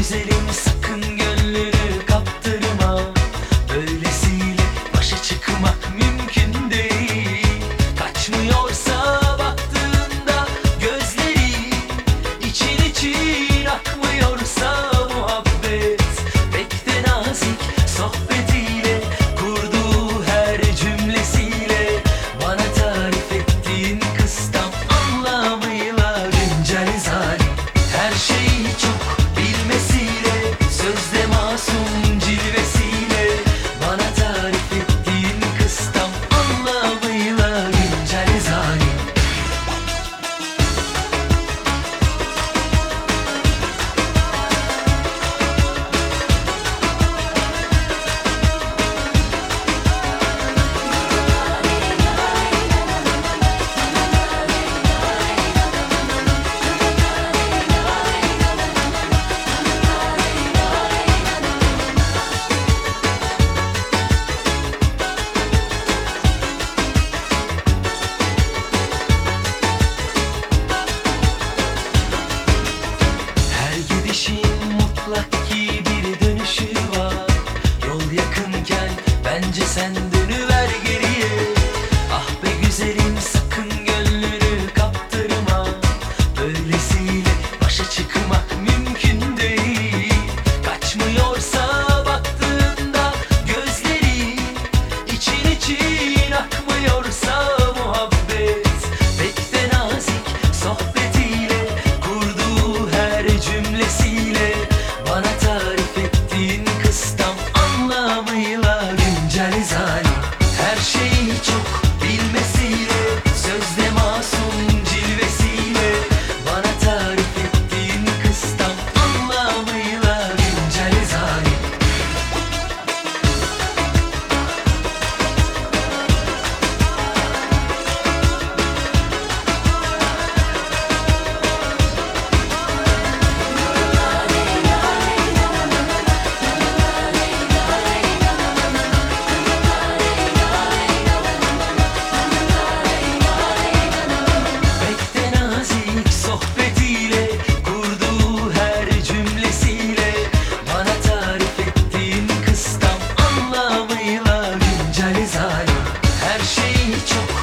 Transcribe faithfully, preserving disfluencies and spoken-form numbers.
güzelim, sakın gönlünü kaptırma. Böylesiyle başa çıkmak mümkün değil. Kaçmıyorsa baktığında gözleri, için için akmıyorsa muhabbet, pek de nazik sohbetiyle, kurduğu her cümlesiyle, bana tarif ettiğin kız tam anlamıyla güncel zalim. Her şeyi çok bilmesiyle, sözde masum cilvesiyle, bana tarif ettiğin kız tam anlamıyla güncel zalim. Her gidişin mutlak ki bir dönüşü var. Yol yakınken bence sen dönüver geriye. Ah be güzelim, sakın gönlünü kaptırma. Böylesiyle başa çıkmak mümkün değil. Kaçmıyorsa baktığında gözleri, için için akmıyorsa muhabbet, pek de nazik sohbetiyle, kurduğu her cümlesiyle, bana tarif ettiğin kız tam anlamıyla güncel zalim. Her şeyi çok bilmesiyle, sözde masum cilvesiyle, bana tarif ettiğin kız tam anlamıyla güncel zalim. Pek de nazik sohbetiyle, kurduğu her cümlesiyle, bana tarif ettiğin kız tam anlamıyla güncel zalim. Her şeyi çok